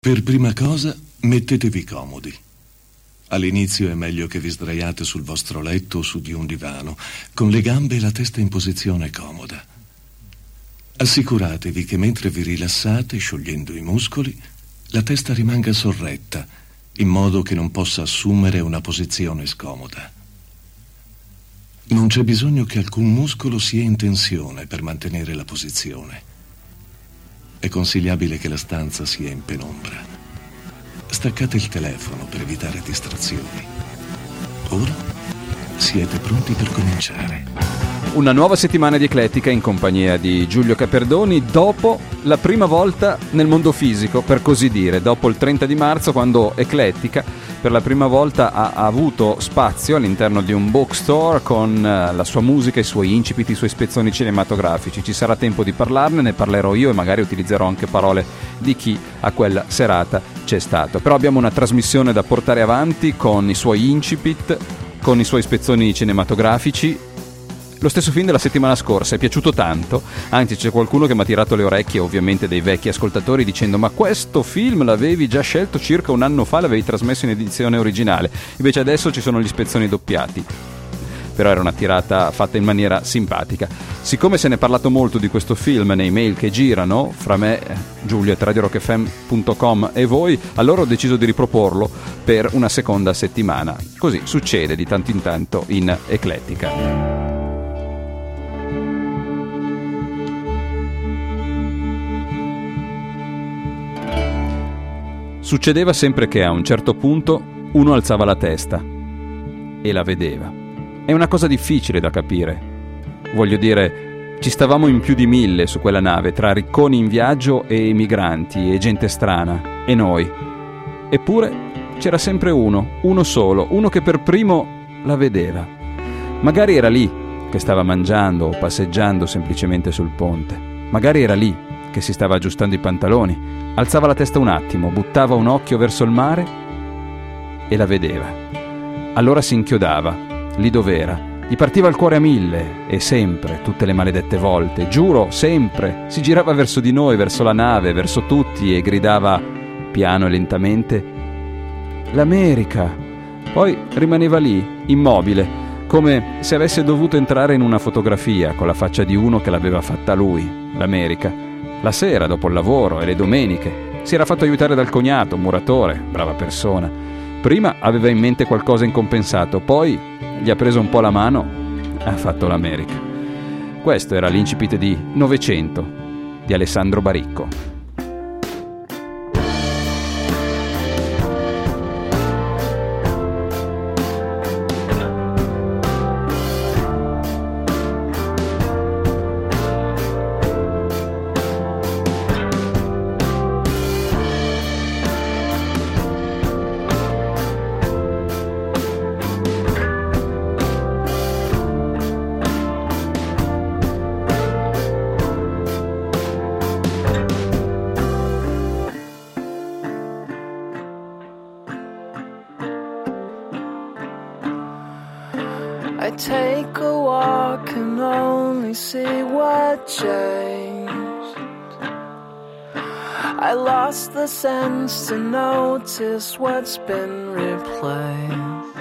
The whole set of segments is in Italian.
Per prima cosa, mettetevi comodi. All'inizio è meglio che vi sdraiate sul vostro letto o su di un divano, con le gambe e la testa in posizione comoda. Assicuratevi che mentre vi rilassate, sciogliendo i muscoli, la testa rimanga sorretta, in modo che non possa assumere una posizione scomoda. Non c'è bisogno che alcun muscolo sia in tensione per mantenere la posizione. È consigliabile che la stanza sia in penombra. Staccate il telefono per evitare distrazioni. Ora siete pronti per cominciare. Una nuova settimana di Eclettica in compagnia di Giulio Caperdoni dopo la prima volta nel mondo fisico, per così dire, dopo il 30 di marzo, quando Eclettica per la prima volta ha avuto spazio all'interno di un bookstore con la sua musica, i suoi incipit, i suoi spezzoni cinematografici. Ci sarà tempo di parlarne, ne parlerò io e magari utilizzerò anche parole di chi a quella serata c'è stato. Però abbiamo una trasmissione da portare avanti con i suoi incipit, con i suoi spezzoni cinematografici. Lo stesso film della settimana scorsa è piaciuto tanto, anzi c'è qualcuno che mi ha tirato le orecchie, ovviamente dei vecchi ascoltatori, dicendo: ma questo film l'avevi già scelto circa un anno fa, l'avevi trasmesso in edizione originale, invece adesso ci sono gli spezzoni doppiati. Però era una tirata fatta in maniera simpatica. Siccome se ne è parlato molto di questo film nei mail che girano fra me, giulio@radiorockfm.com e voi, allora ho deciso di riproporlo per una seconda settimana. Così succede di tanto in tanto in Eclettica. Succedeva sempre che a un certo punto uno alzava la testa e la vedeva. È una cosa difficile da capire. Voglio dire, ci stavamo in più di 1000 su quella nave, tra ricconi in viaggio e emigranti e gente strana, e noi. Eppure c'era sempre uno solo, uno che per primo la vedeva. Magari era lì che stava mangiando o passeggiando semplicemente sul ponte. Magari era lì che si stava aggiustando i pantaloni. Alzava la testa un attimo, buttava un occhio verso il mare e la vedeva. Allora si inchiodava, lì dov'era. Gli partiva il cuore a 1000 e sempre, tutte le maledette volte, giuro, sempre, si girava verso di noi, verso la nave, verso tutti e gridava, piano e lentamente, l'America. Poi rimaneva lì, immobile, come se avesse dovuto entrare in una fotografia con la faccia di uno che l'aveva fatta lui, l'America. La sera, dopo il lavoro e le domeniche, si era fatto aiutare dal cognato, un muratore, brava persona. Prima aveva in mente qualcosa in compensato, poi gli ha preso un po' la mano e ha fatto l'America. Questo era l'incipit di 900 di Alessandro Baricco. I take a walk and only see what changed. I lost the sense to notice what's been replaced.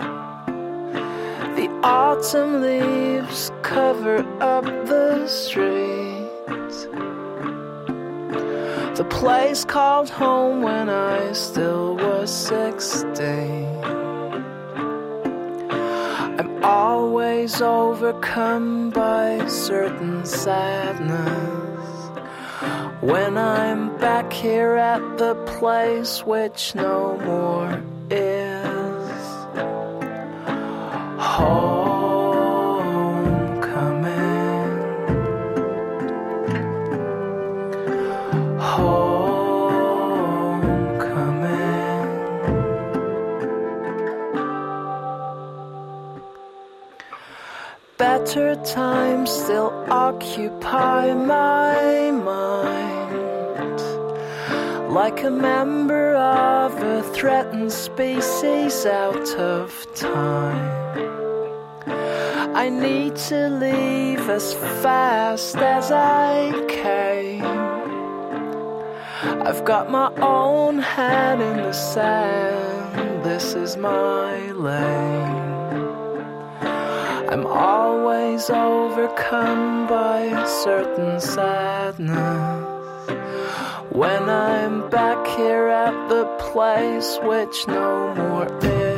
The autumn leaves cover up the streets. The place called home when I still was 16. I'm always overcome by certain sadness when I'm back here at the place which no more is homecoming. Better times still occupy my mind, like a member of a threatened species out of time. I need to leave as fast as I came. I've got my own head in the sand. This is my lane. I'm always overcome by a certain sadness when I'm back here at the place which no more is.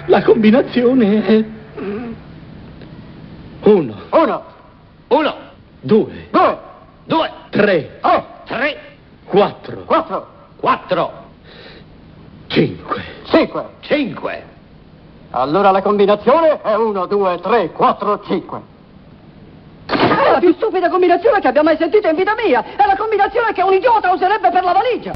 La combinazione è 1, 2, 3, 4, 5. Allora la combinazione è 1, 2, 3, 4, 5. È la più stupida combinazione che abbia mai sentito in vita mia. È la combinazione che un idiota userebbe per la valigia.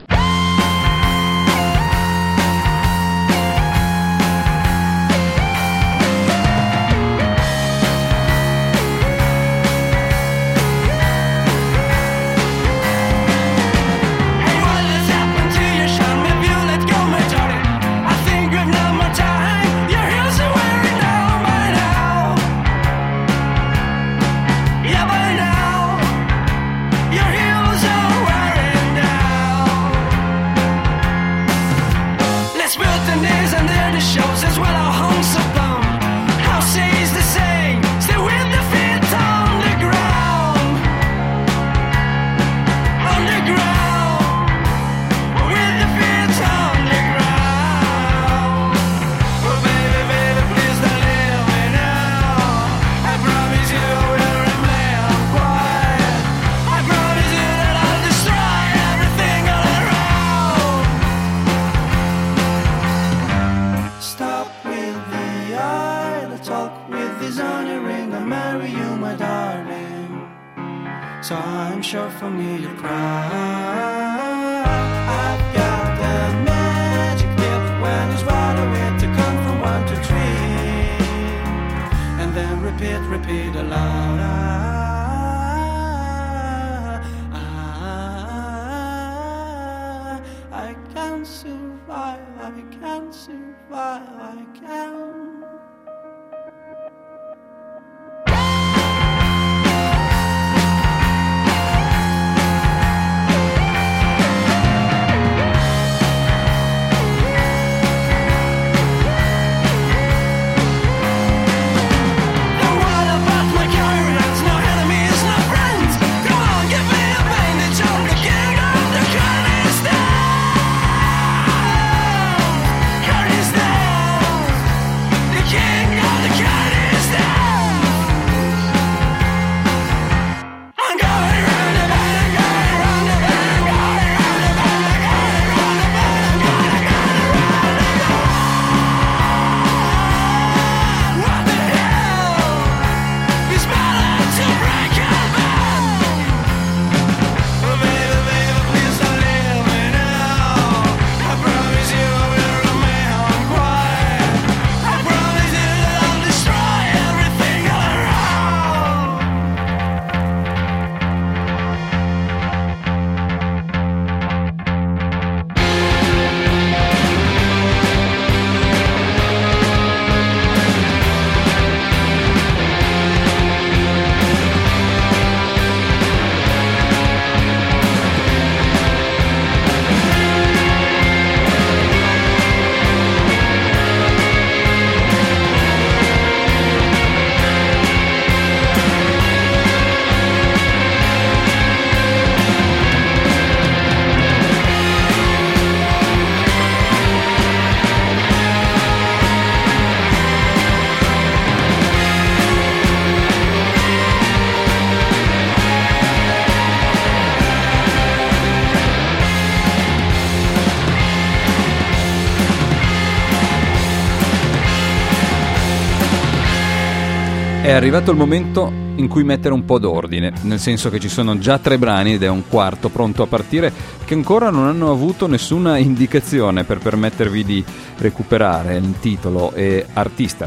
So I'm sure for me you'll cry. I've got that magic gift when it's right away to come from 1 to 3, and then repeat aloud. I can survive, I can survive, I can. È arrivato il momento in cui mettere un po' d'ordine, nel senso che ci sono già 3 brani ed è un quarto pronto a partire che ancora non hanno avuto nessuna indicazione per permettervi di recuperare il titolo e artista.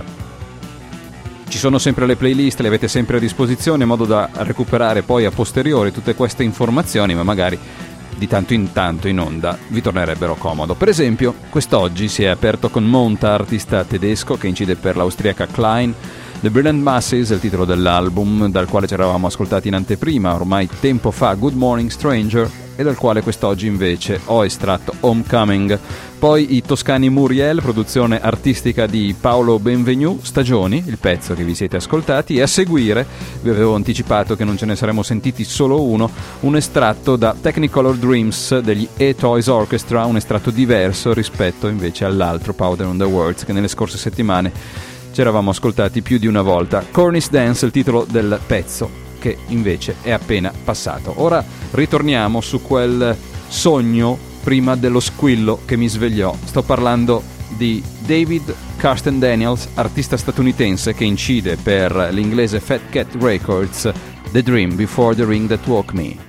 Ci sono sempre le playlist, le avete sempre a disposizione in modo da recuperare poi a posteriori tutte queste informazioni, ma magari di tanto in tanto in onda vi tornerebbero comodo. Per esempio, quest'oggi si è aperto con Monta, artista tedesco che incide per l'austriaca Klein. The Brilliant Masses è il titolo dell'album dal quale ci eravamo ascoltati in anteprima ormai tempo fa Good Morning Stranger, e dal quale quest'oggi invece ho estratto Homecoming. Poi i toscani Muriel, produzione artistica di Paolo Benvenu, Stagioni, il pezzo che vi siete ascoltati, e a seguire, vi avevo anticipato che non ce ne saremmo sentiti solo uno, un estratto da Technicolor Dreams degli E-Toys Orchestra, un estratto diverso rispetto invece all'altro Powder on the Words che nelle scorse settimane ci eravamo ascoltati più di una volta. Cornice Dance, il titolo del pezzo che invece è appena passato. Ora ritorniamo su quel sogno prima dello squillo che mi svegliò. Sto parlando di David Carsten Daniels, artista statunitense che incide per l'inglese Fat Cat Records The Dream Before the Ring That Woke Me.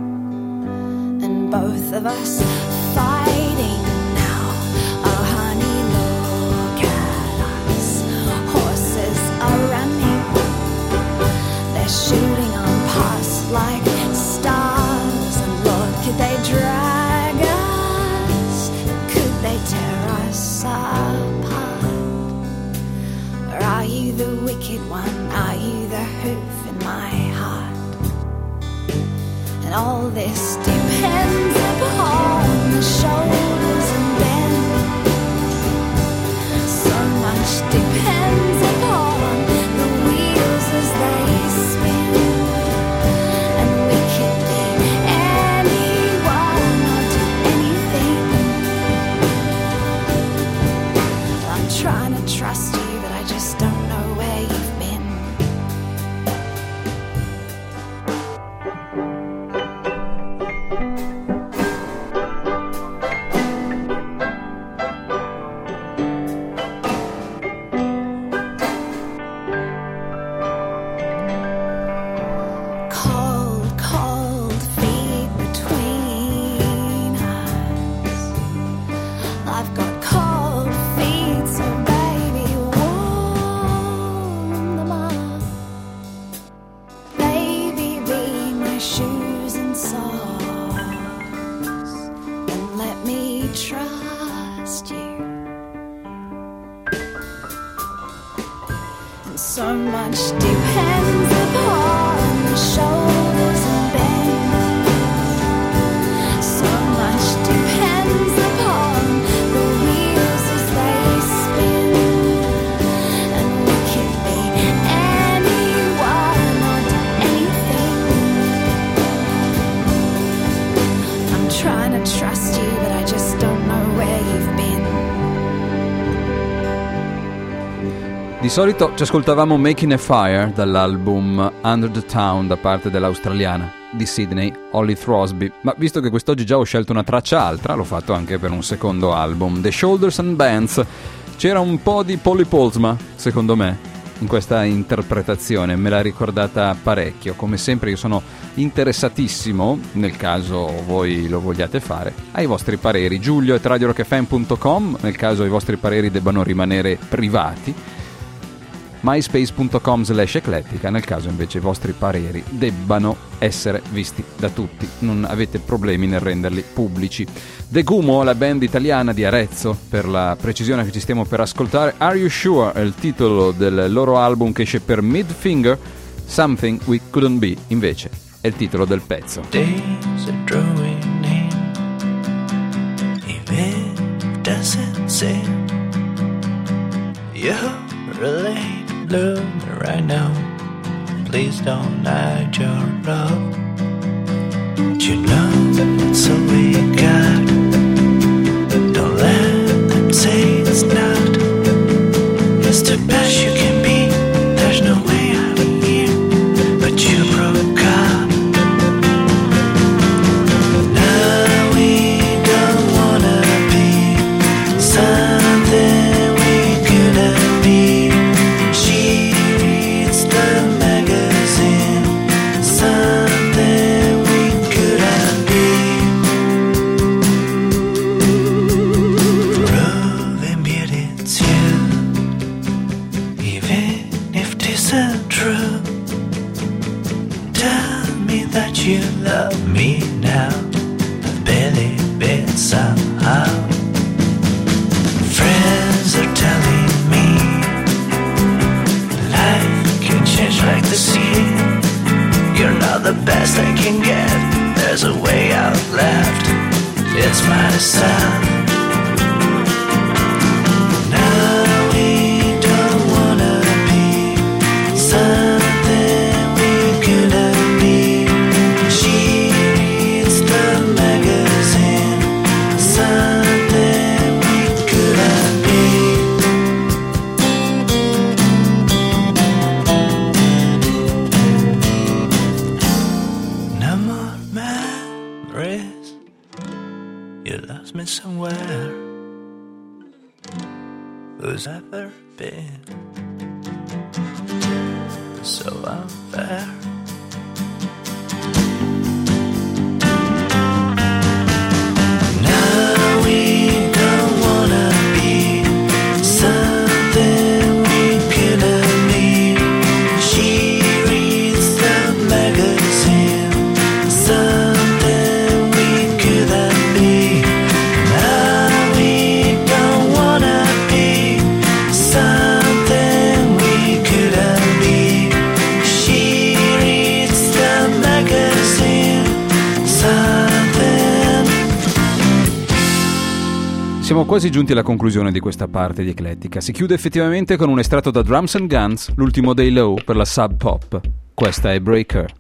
Both of us fighting now. Oh honey, wicked one? Are you the hoof in my heart? And all this depends upon the shoulders and bend. So much depends upon the wheels as they spin. And we could be anyone or do anything. I'm trying to trust you, but I just don't know where you've been. Cold, cold feet between us. I've got cold feet, so baby, warm them up. Baby, be my shoes and socks, and let me trust you. And so much depends upon the shoulders and bend. So much depends upon the wheels as they spin. And we could be anyone or do anything. I'm trying to trust you, but I just don't know where you've been. Di solito ci ascoltavamo Making a Fire dall'album Under the Town da parte dell'australiana di Sydney, Holly Throsby, ma visto che quest'oggi già ho scelto una traccia altra, l'ho fatto anche per un secondo album, The Shoulders and Bands. C'era un po' di Polly Polsma, secondo me, in questa interpretazione, me l'ha ricordata parecchio. Come sempre io sono interessatissimo, nel caso voi lo vogliate fare, ai vostri pareri. Giulio@radiorockfm.com, nel caso i vostri pareri debbano rimanere privati. myspace.com/eclettica, nel caso invece i vostri pareri debbano essere visti da tutti, non avete problemi nel renderli pubblici. The Gumo, la band italiana di Arezzo, per la precisione, che ci stiamo per ascoltare. Are You Sure è il titolo del loro album che esce per Midfinger. Something We Couldn't Be invece è il titolo del pezzo. Days are drawing in, even if doesn't seem you're a late bloomer right now. Please don't hide your love. You know it's all we got. Don't let them say it's not. It's the best you can be. There's no way I'm here, but you broke up. Now we don't wanna be something we couldn't be. She reads the magazine, something we couldn't be. Proving beauty, it's you. Even if this isn't true, tell me that you love me now. I've barely been somehow. Friends are telling me life can change like the sea. You're not the best I can get. There's a way out left. It's my design. Now we don't wanna be something we couldn't be. She reads the magazine, something we couldn't be. No more memories. You lost me somewhere. Who's ever been so unfair? Now we don't wanna be something we couldn't be. She reads the magazine, something we couldn't be. Now we don't wanna be something we couldn't quasi giunti alla conclusione di questa parte di Eclettica. Si chiude effettivamente con un estratto da Drums and Guns, l'ultimo dei Low per la Sub Pop. Questa è Breaker.